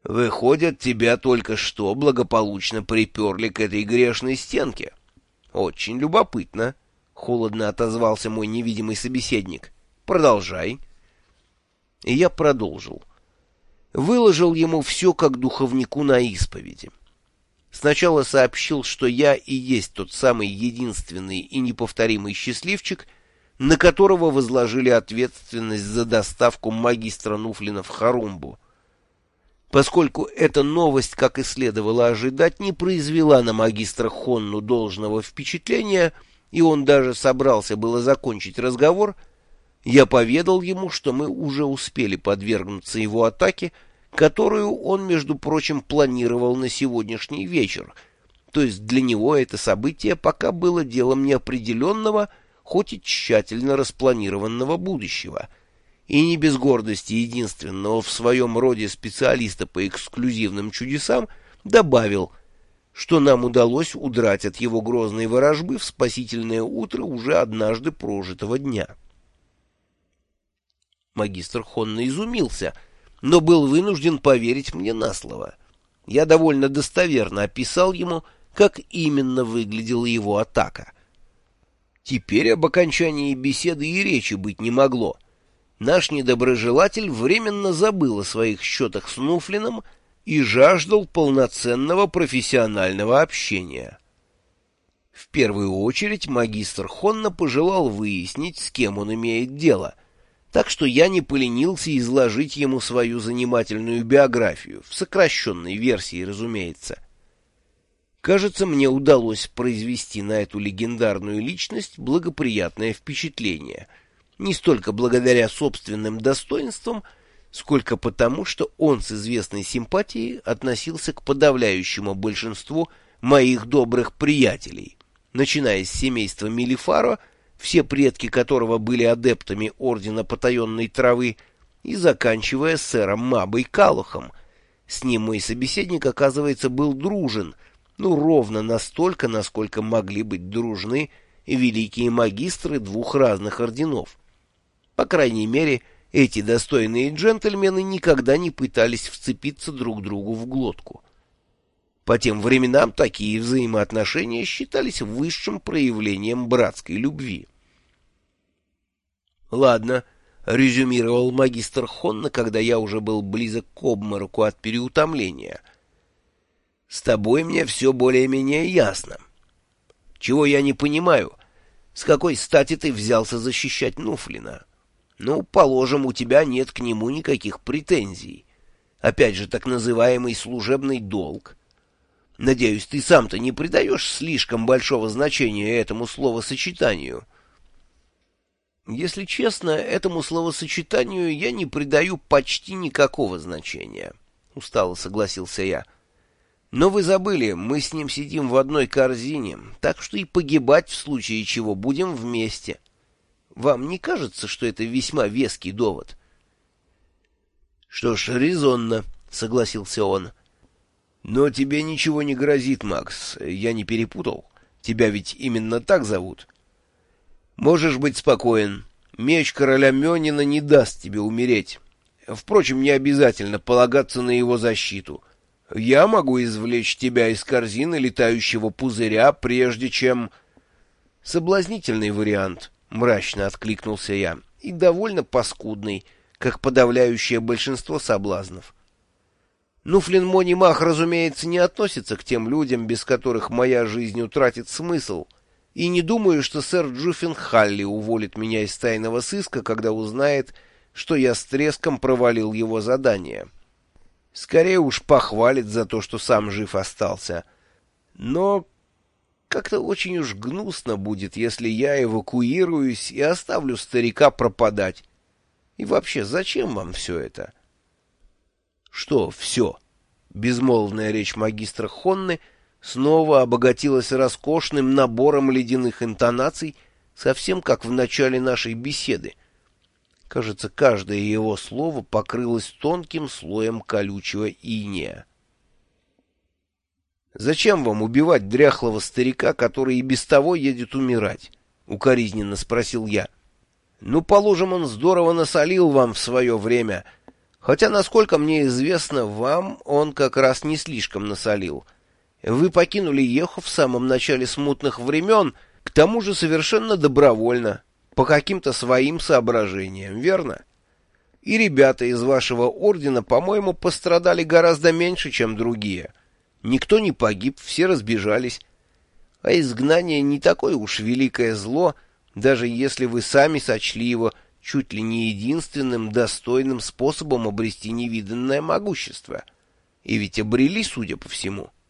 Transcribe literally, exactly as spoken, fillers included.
Выходит, тебя только что благополучно приперли к этой грешной стенке. Очень любопытно, — холодно отозвался мой невидимый собеседник. Продолжай. И я продолжил. Выложил ему все как духовнику на исповеди. Сначала сообщил, что я и есть тот самый единственный и неповторимый счастливчик, на которого возложили ответственность за доставку магистра Нуфлина в Харумбу. Поскольку эта новость, как и следовало ожидать, не произвела на магистра Хонну должного впечатления, и он даже собрался было закончить разговор, я поведал ему, что мы уже успели подвергнуться его атаке, которую он, между прочим, планировал на сегодняшний вечер, то есть для него это событие пока было делом неопределенного, хоть и тщательно распланированного будущего, и не без гордости единственного в своем роде специалиста по эксклюзивным чудесам добавил, что нам удалось удрать от его грозной ворожбы в спасительное утро уже однажды прожитого дня. Магистр Хонна изумился, но был вынужден поверить мне на слово. Я довольно достоверно описал ему, как именно выглядела его атака. Теперь об окончании беседы и речи быть не могло. Наш недоброжелатель временно забыл о своих счетах с Нуфлином и жаждал полноценного профессионального общения. В первую очередь магистр Хонна пожелал выяснить, с кем он имеет дело, так что я не поленился изложить ему свою занимательную биографию, в сокращенной версии, разумеется. Кажется, мне удалось произвести на эту легендарную личность благоприятное впечатление, не столько благодаря собственным достоинствам, сколько потому, что он с известной симпатией относился к подавляющему большинству моих добрых приятелей, начиная с семейства Мелифаро, все предки которого были адептами Ордена Потаенной Травы, и заканчивая сэром Мабой Калухом. С ним мой собеседник, оказывается, был дружен, ну, ровно настолько, насколько могли быть дружны великие магистры двух разных орденов. По крайней мере, эти достойные джентльмены никогда не пытались вцепиться друг другу в глотку. По тем временам такие взаимоотношения считались высшим проявлением братской любви. «Ладно», — резюмировал магистр Хонна, когда я уже был близок к обмороку от переутомления. «С тобой мне все более-менее ясно. Чего я не понимаю, с какой стати ты взялся защищать Нуфлина? Ну, положим, у тебя нет к нему никаких претензий. Опять же, так называемый служебный долг. Надеюсь, ты сам-то не придаешь слишком большого значения этому словосочетанию». «Если честно, этому словосочетанию я не придаю почти никакого значения», — устало согласился я. «Но вы забыли, мы с ним сидим в одной корзине, так что и погибать в случае чего будем вместе. Вам не кажется, что это весьма веский довод?» «Что ж, резонно», — согласился он. «Но тебе ничего не грозит, Макс, я не перепутал. Тебя ведь именно так зовут?» «Можешь быть спокоен. Меч короля Мёнина не даст тебе умереть. Впрочем, не обязательно полагаться на его защиту. Я могу извлечь тебя из корзины летающего пузыря, прежде чем...» «Соблазнительный вариант», — мрачно откликнулся я, — «и довольно паскудный, как подавляющее большинство соблазнов. Нуфлин Монимах, разумеется, не относится к тем людям, без которых моя жизнь утратит смысл». И не думаю, что сэр Джуффин Халли уволит меня из тайного сыска, когда узнает, что я с треском провалил его задание. Скорее уж похвалит за то, что сам жив остался. Но как-то очень уж гнусно будет, если я эвакуируюсь и оставлю старика пропадать. И вообще, зачем вам все это? Что все? Безмолвная речь магистра Хонны снова обогатилась роскошным набором ледяных интонаций, совсем как в начале нашей беседы. Кажется, каждое его слово покрылось тонким слоем колючего инея. «Зачем вам убивать дряхлого старика, который и без того едет умирать?» — укоризненно спросил я. «Ну, положим, он здорово насолил вам в свое время. Хотя, насколько мне известно, вам он как раз не слишком насолил. Вы покинули Еху в самом начале смутных времен, к тому же совершенно добровольно, по каким-то своим соображениям, верно? И ребята из вашего ордена, по-моему, пострадали гораздо меньше, чем другие. Никто не погиб, все разбежались. А изгнание не такое уж великое зло, даже если вы сами сочли его чуть ли не единственным достойным способом обрести невиданное могущество. И ведь обрели, судя по всему.